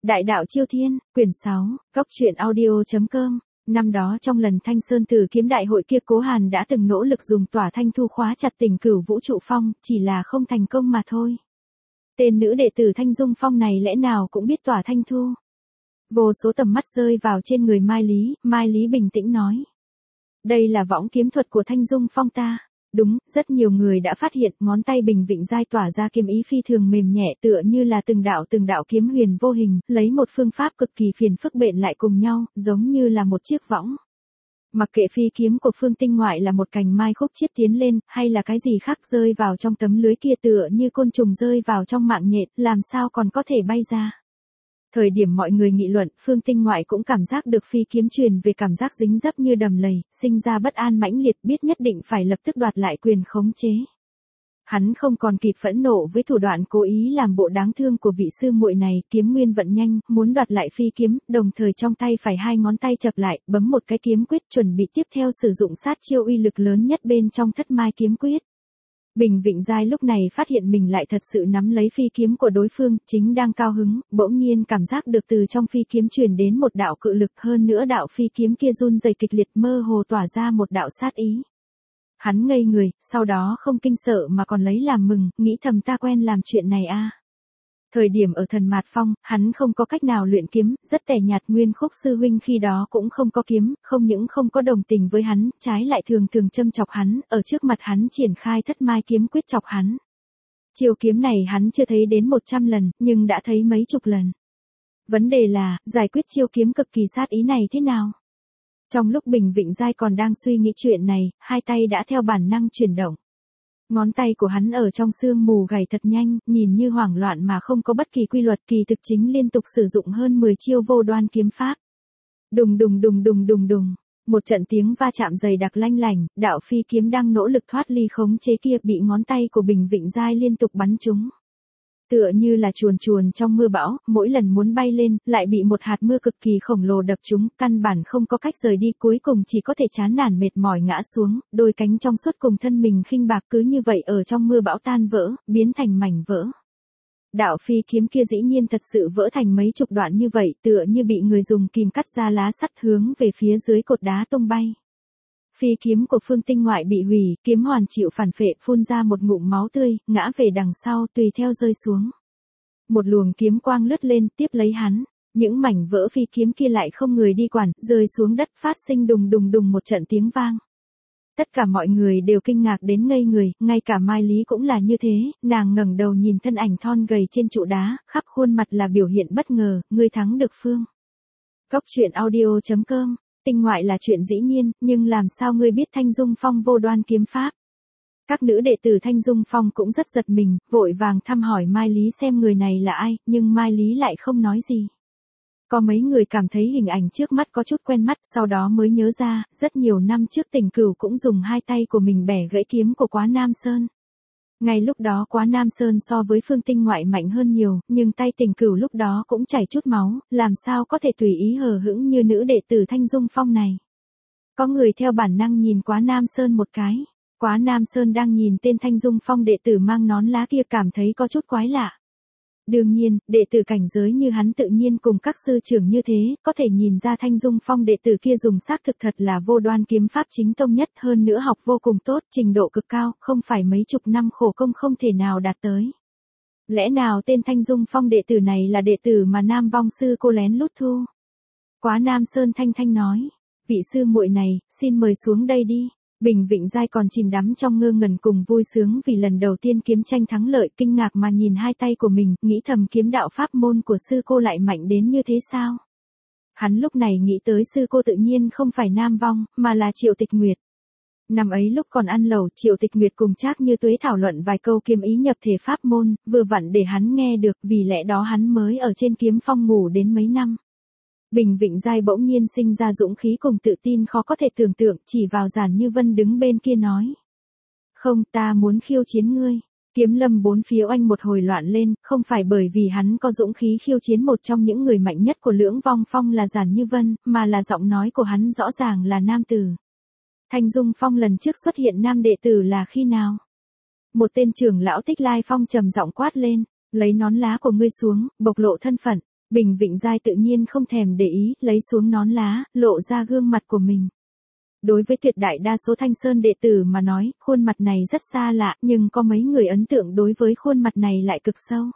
Đại đạo Chiêu Thiên, quyển 6, Góc truyện audio.com. Năm đó trong lần Thanh Sơn Tử Kiếm đại hội kia, Cố Hàn đã từng nỗ lực dùng Tỏa Thanh Thu khóa chặt Tình Cửu Vũ Trụ Phong, chỉ là không thành công mà thôi. Tên nữ đệ tử Thanh Dung Phong này lẽ nào cũng biết Tỏa Thanh Thu? Vô số tầm mắt rơi vào trên người Mai Lý bình tĩnh nói. Đây là võng kiếm thuật của Thanh Dung Phong ta. Đúng, rất nhiều người đã phát hiện ngón tay Bình Vịnh Giai tỏa ra kiếm ý phi thường mềm nhẹ, tựa như là từng đạo kiếm huyền vô hình, lấy một phương pháp cực kỳ phiền phức bện lại cùng nhau, giống như là một chiếc võng. Mặc kệ phi kiếm của Phương Tinh Ngoại là một cành mai khúc chiết tiến lên, hay là cái gì khác rơi vào trong tấm lưới kia, tựa như côn trùng rơi vào trong mạng nhện, làm sao còn có thể bay ra. Thời điểm mọi người nghị luận, Phương Tinh Ngoại cũng cảm giác được phi kiếm truyền về cảm giác dính dấp như đầm lầy, sinh ra bất an mãnh liệt, biết nhất định phải lập tức đoạt lại quyền khống chế. Hắn không còn kịp phẫn nộ với thủ đoạn cố ý làm bộ đáng thương của vị sư muội này, kiếm nguyên vận nhanh, muốn đoạt lại phi kiếm, đồng thời trong tay phải hai ngón tay chập lại, bấm một cái kiếm quyết, chuẩn bị tiếp theo sử dụng sát chiêu uy lực lớn nhất bên trong Thất Mai kiếm quyết. Bình Vịnh Giai lúc này phát hiện mình lại thật sự nắm lấy phi kiếm của đối phương, chính đang cao hứng, bỗng nhiên cảm giác được từ trong phi kiếm truyền đến một đạo cự lực, hơn nữa đạo phi kiếm kia run rẩy kịch liệt, mơ hồ tỏa ra một đạo sát ý. Hắn ngây người, sau đó không kinh sợ mà còn lấy làm mừng, nghĩ thầm ta quen làm chuyện này a. Thời điểm ở Thần Mạt Phong, hắn không có cách nào luyện kiếm, rất tẻ nhạt. Nguyên Khúc sư huynh khi đó cũng không có kiếm, không những không có đồng tình với hắn, trái lại thường châm chọc hắn, ở trước mặt hắn triển khai Thất Mai kiếm quyết chọc hắn. Chiêu kiếm này hắn chưa thấy đến 100 lần, nhưng đã thấy mấy chục lần. Vấn đề là, giải quyết chiêu kiếm cực kỳ sát ý này thế nào? Trong lúc Bình Vịnh Giai còn đang suy nghĩ chuyện này, hai tay đã theo bản năng chuyển động. Ngón tay của hắn ở trong sương mù gảy thật nhanh, nhìn như hoảng loạn mà không có bất kỳ quy luật, kỳ thực chính liên tục sử dụng hơn 10 chiêu vô đoan kiếm pháp. Đùng đùng đùng đùng đùng đùng, một trận tiếng va chạm dày đặc lanh lảnh, đạo phi kiếm đang nỗ lực thoát ly khống chế kia bị ngón tay của Bình Vịnh Giai liên tục bắn trúng. Tựa như là chuồn trong mưa bão, mỗi lần muốn bay lên, lại bị một hạt mưa cực kỳ khổng lồ đập trúng, căn bản không có cách rời đi, cuối cùng chỉ có thể chán nản mệt mỏi ngã xuống, đôi cánh trong suốt cùng thân mình khinh bạc cứ như vậy ở trong mưa bão tan vỡ, biến thành mảnh vỡ. Đạo phi kiếm kia dĩ nhiên thật sự vỡ thành mấy chục đoạn như vậy, tựa như bị người dùng kìm cắt ra lá sắt hướng về phía dưới cột đá tung bay. Phi kiếm của Phương Tinh Ngoại bị hủy, kiếm hoàn chịu phản phệ, phun ra một ngụm máu tươi, ngã về đằng sau, tùy theo rơi xuống. Một luồng kiếm quang lướt lên, tiếp lấy hắn. Những mảnh vỡ phi kiếm kia lại không người đi quản, rơi xuống đất, phát sinh đùng đùng đùng một trận tiếng vang. Tất cả mọi người đều kinh ngạc đến ngây người, ngay cả Mai Lý cũng là như thế, nàng ngẩng đầu nhìn thân ảnh thon gầy trên trụ đá, khắp khuôn mặt là biểu hiện bất ngờ, ngươi thắng được Phương. Góc truyện audio.com. Tinh Ngoại là chuyện dĩ nhiên, nhưng làm sao ngươi biết Thanh Dung Phong vô đoan kiếm pháp? Các nữ đệ tử Thanh Dung Phong cũng rất giật mình, vội vàng thăm hỏi Mai Lý xem người này là ai, nhưng Mai Lý lại không nói gì. Có mấy người cảm thấy hình ảnh trước mắt có chút quen mắt, sau đó mới nhớ ra, rất nhiều năm trước Tình Cửu cũng dùng hai tay của mình bẻ gãy kiếm của Quá Nam Sơn. Ngay lúc đó Quá Nam Sơn so với Phương Tinh Ngoại mạnh hơn nhiều, nhưng tay Tình Cửu lúc đó cũng chảy chút máu, làm sao có thể tùy ý hờ hững như nữ đệ tử Thanh Dung Phong này. Có người theo bản năng nhìn Quá Nam Sơn một cái. Quá Nam Sơn đang nhìn tên Thanh Dung Phong đệ tử mang nón lá kia, cảm thấy có chút quái lạ. Đương nhiên, đệ tử cảnh giới như hắn tự nhiên cùng các sư trưởng như thế, có thể nhìn ra Thanh Dung Phong đệ tử kia dùng xác thực thật là vô đoan kiếm pháp chính tông nhất, hơn nữa học vô cùng tốt, trình độ cực cao, không phải mấy chục năm khổ công không thể nào đạt tới. Lẽ nào tên Thanh Dung Phong đệ tử này là đệ tử mà Nam Vong sư cô lén lút thu? Quá Nam Sơn thanh nói, vị sư muội này, xin mời xuống đây đi. Bình Vịnh Giai còn chìm đắm trong ngơ ngẩn cùng vui sướng vì lần đầu tiên kiếm tranh thắng lợi, kinh ngạc mà nhìn hai tay của mình, nghĩ thầm kiếm đạo pháp môn của sư cô lại mạnh đến như thế sao? Hắn lúc này nghĩ tới sư cô tự nhiên không phải Nam Vong, mà là Triệu Tịch Nguyệt. Năm ấy lúc còn ăn lẩu, Triệu Tịch Nguyệt cùng Trác Như Tuế thảo luận vài câu kiếm ý nhập thể pháp môn, vừa vặn để hắn nghe được, vì lẽ đó hắn mới ở trên kiếm phong ngủ đến mấy năm. Bình Vịnh Giai bỗng nhiên sinh ra dũng khí cùng tự tin khó có thể tưởng tượng, chỉ vào Giản Như Vân đứng bên kia nói. Không, ta muốn khiêu chiến ngươi. Kiếm lâm bốn phía oanh một hồi loạn lên, không phải bởi vì hắn có dũng khí khiêu chiến một trong những người mạnh nhất của Lưỡng Vong Phong là Giản Như Vân, mà là giọng nói của hắn rõ ràng là nam tử. Thanh Dung Phong lần trước xuất hiện nam đệ tử là khi nào? Một tên trưởng lão Tích Lai Phong trầm giọng quát lên, lấy nón lá của ngươi xuống, bộc lộ thân phận. Bình Vịnh Giai tự nhiên không thèm để ý, lấy xuống nón lá, lộ ra gương mặt của mình. Đối với tuyệt đại đa số Thanh Sơn đệ tử mà nói, khuôn mặt này rất xa lạ, nhưng có mấy người ấn tượng đối với khuôn mặt này lại cực sâu.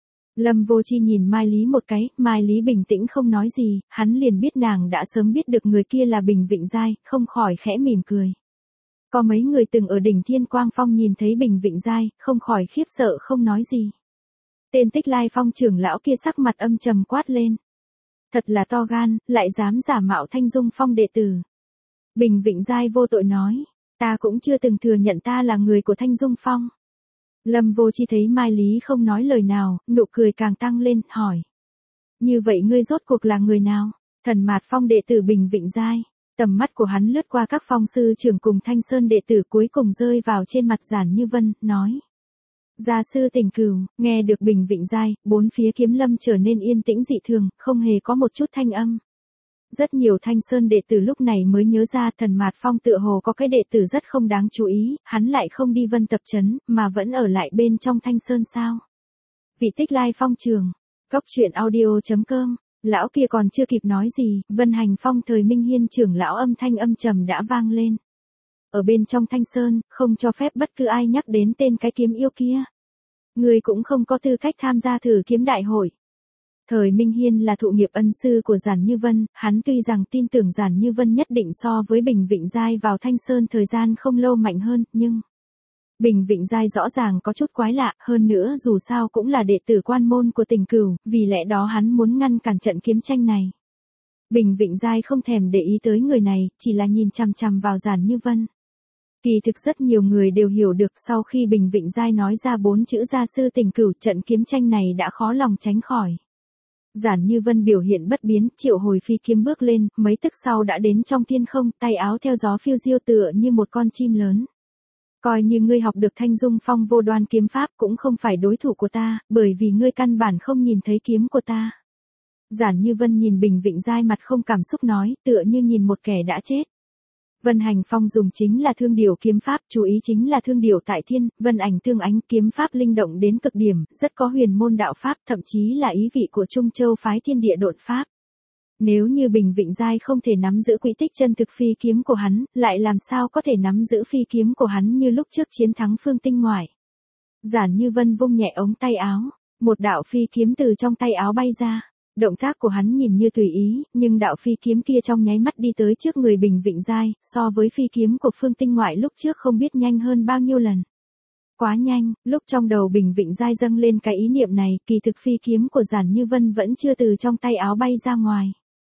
Lâm Vô Chi nhìn Mai Lý một cái, Mai Lý bình tĩnh không nói gì, hắn liền biết nàng đã sớm biết được người kia là Bình Vịnh Giai, không khỏi khẽ mỉm cười. Có mấy người từng ở đỉnh Thiên Quang Phong nhìn thấy Bình Vịnh Giai, không khỏi khiếp sợ không nói gì. Tên Tích Lai Phong trưởng lão kia sắc mặt âm trầm quát lên. Thật là to gan, lại dám giả mạo Thanh Dung Phong đệ tử. Bình Vịnh Giai vô tội nói, ta cũng chưa từng thừa nhận ta là người của Thanh Dung Phong. Lâm Vô Chi thấy Mai Lý không nói lời nào, nụ cười càng tăng lên, hỏi. Như vậy ngươi rốt cuộc là người nào? Thần Mạt Phong đệ tử Bình Vịnh Giai. Tầm mắt của hắn lướt qua các phong sư trưởng cùng Thanh Sơn đệ tử cuối cùng rơi vào trên mặt Giản Như Vân, nói. Gia sư Tình Cửu, nghe được Bình Vịnh Giai, bốn phía kiếm lâm trở nên yên tĩnh dị thường, không hề có một chút thanh âm. Rất nhiều Thanh Sơn đệ tử lúc này mới nhớ ra Thần Mạt Phong tựa hồ có cái đệ tử rất không đáng chú ý, hắn lại không đi Vân Tập Trấn, mà vẫn ở lại bên trong Thanh Sơn sao. Vị Tích Lai Phong trường, Cốc Truyện Audio.com, lão kia còn chưa kịp nói gì, Vân Hành Phong thời Minh Hiên trưởng lão âm thanh âm trầm đã vang lên. Ở bên trong Thanh Sơn, không cho phép bất cứ ai nhắc đến tên cái kiếm yêu kia. Người cũng không có tư cách tham gia thử kiếm đại hội. Thời Minh Hiên là thụ nghiệp ân sư của Giản Như Vân, hắn tuy rằng tin tưởng Giản Như Vân nhất định so với Bình Vịnh Giai vào Thanh Sơn thời gian không lâu mạnh hơn, nhưng Bình Vịnh Giai rõ ràng có chút quái lạ, hơn nữa dù sao cũng là đệ tử quan môn của Tình Cửu, vì lẽ đó hắn muốn ngăn cản trận kiếm tranh này. Bình Vịnh Giai không thèm để ý tới người này, chỉ là nhìn chằm chằm vào Giản Như Vân. Kỳ thực rất nhiều người đều hiểu được sau khi Bình Vịnh Giai nói ra 4 chữ gia sư Tình Cửu, trận kiếm tranh này đã khó lòng tránh khỏi. Giản Như Vân biểu hiện bất biến, triệu hồi phi kiếm bước lên, mấy tức sau đã đến trong thiên không, tay áo theo gió phiêu diêu tựa như một con chim lớn. Coi như ngươi học được Thanh Dung Phong vô đoan kiếm pháp cũng không phải đối thủ của ta, bởi vì ngươi căn bản không nhìn thấy kiếm của ta. Giản Như Vân nhìn Bình Vịnh Giai mặt không cảm xúc nói, tựa như nhìn một kẻ đã chết. Vân Hành Phong dùng chính là thương điểu kiếm pháp, chú ý chính là thương điểu tại thiên, vân ảnh thương ánh, kiếm pháp linh động đến cực điểm, rất có huyền môn đạo pháp, thậm chí là ý vị của Trung Châu phái thiên địa độn pháp. Nếu như Bình Vịnh Giai không thể nắm giữ quỹ tích chân thực phi kiếm của hắn, lại làm sao có thể nắm giữ phi kiếm của hắn như lúc trước chiến thắng Phương Tinh Ngoại. Giản Như Vân vung nhẹ ống tay áo, một đạo phi kiếm từ trong tay áo bay ra. Động tác của hắn nhìn như tùy ý, nhưng đạo phi kiếm kia trong nháy mắt đi tới trước người Bình Vịnh Giai, so với phi kiếm của Phương Tinh Ngoại lúc trước không biết nhanh hơn bao nhiêu lần. Quá nhanh, lúc trong đầu Bình Vịnh Giai dâng lên cái ý niệm này, kỳ thực phi kiếm của Giản Như Vân vẫn chưa từ trong tay áo bay ra ngoài.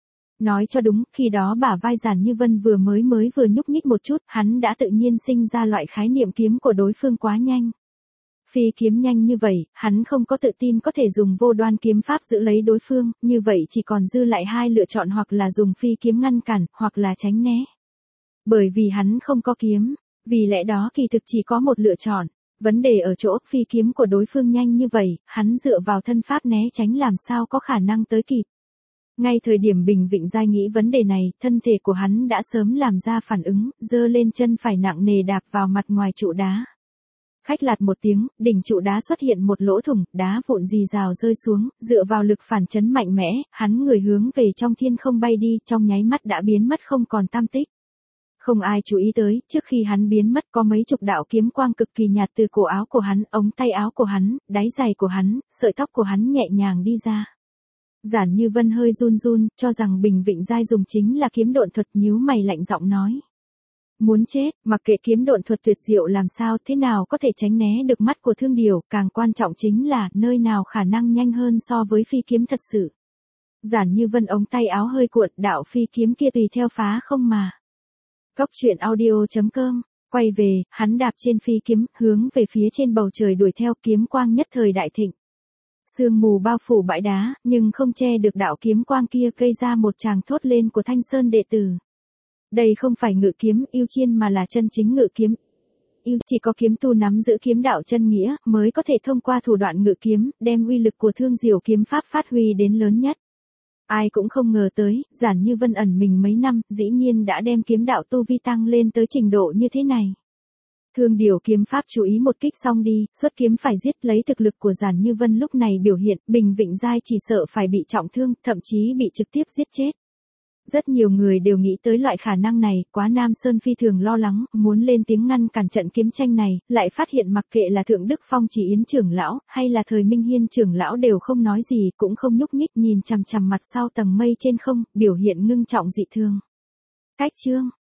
Nói cho đúng, khi đó bả vai Giản Như Vân vừa nhúc nhích một chút, hắn đã tự nhiên sinh ra loại khái niệm kiếm của đối phương quá nhanh. Phi kiếm nhanh như vậy, hắn không có tự tin có thể dùng vô đoan kiếm pháp giữ lấy đối phương, như vậy chỉ còn dư lại hai lựa chọn, hoặc là dùng phi kiếm ngăn cản, hoặc là tránh né. Bởi vì hắn không có kiếm, vì lẽ đó kỳ thực chỉ có một lựa chọn. Vấn đề ở chỗ phi kiếm của đối phương nhanh như vậy, hắn dựa vào thân pháp né tránh làm sao có khả năng tới kịp. Ngay thời điểm Bình Vịnh Giai nghĩ vấn đề này, thân thể của hắn đã sớm làm ra phản ứng, giơ lên chân phải nặng nề đạp vào mặt ngoài trụ đá. Khách lạt một tiếng, đỉnh trụ đá xuất hiện một lỗ thủng, đá vụn rì rào rơi xuống, dựa vào lực phản chấn mạnh mẽ, hắn người hướng về trong thiên không bay đi, trong nháy mắt đã biến mất không còn tăm tích. Không ai chú ý tới, trước khi hắn biến mất có mấy chục đạo kiếm quang cực kỳ nhạt từ cổ áo của hắn, ống tay áo của hắn, đáy giày của hắn, sợi tóc của hắn nhẹ nhàng đi ra. Giản Như Vân hơi run run, cho rằng Bình Vịnh Giai dùng chính là kiếm độn thuật, nhíu mày lạnh giọng nói. Muốn chết, mặc kệ kiếm độn thuật tuyệt diệu làm sao, thế nào có thể tránh né được mắt của thương điểu, càng quan trọng chính là, nơi nào khả năng nhanh hơn so với phi kiếm thật sự. Giản Như Vân ống tay áo hơi cuộn, đạo phi kiếm kia tùy theo phá không mà. Cốc Truyện Audio.com, quay về, hắn đạp trên phi kiếm, hướng về phía trên bầu trời đuổi theo, kiếm quang nhất thời đại thịnh. Sương mù bao phủ bãi đá, nhưng không che được đạo kiếm quang kia, gây ra một tràng thốt lên của Thanh Sơn đệ tử. Đây không phải ngự kiếm yêu chiên mà là chân chính ngự kiếm. Yêu chỉ có kiếm tu nắm giữ kiếm đạo chân nghĩa, mới có thể thông qua thủ đoạn ngự kiếm, đem uy lực của thương diệu kiếm pháp phát huy đến lớn nhất. Ai cũng không ngờ tới, Giản Như Vân ẩn mình mấy năm, dĩ nhiên đã đem kiếm đạo tu vi tăng lên tới trình độ như thế này. Thương điều kiếm pháp chú ý một kích xong đi, xuất kiếm phải giết, lấy thực lực của Giản Như Vân lúc này biểu hiện, Bình Vịnh Giai chỉ sợ phải bị trọng thương, thậm chí bị trực tiếp giết chết. Rất nhiều người đều nghĩ tới loại khả năng này, Quá Nam Sơn phi thường lo lắng, muốn lên tiếng ngăn cản trận kiếm tranh này, lại phát hiện mặc kệ là Thượng Đức Phong Chỉ Yến trưởng lão, hay là Thời Minh Hiên trưởng lão đều không nói gì, cũng không nhúc nhích, nhìn chằm chằm mặt sau tầng mây trên không, biểu hiện ngưng trọng dị thường. Cách chương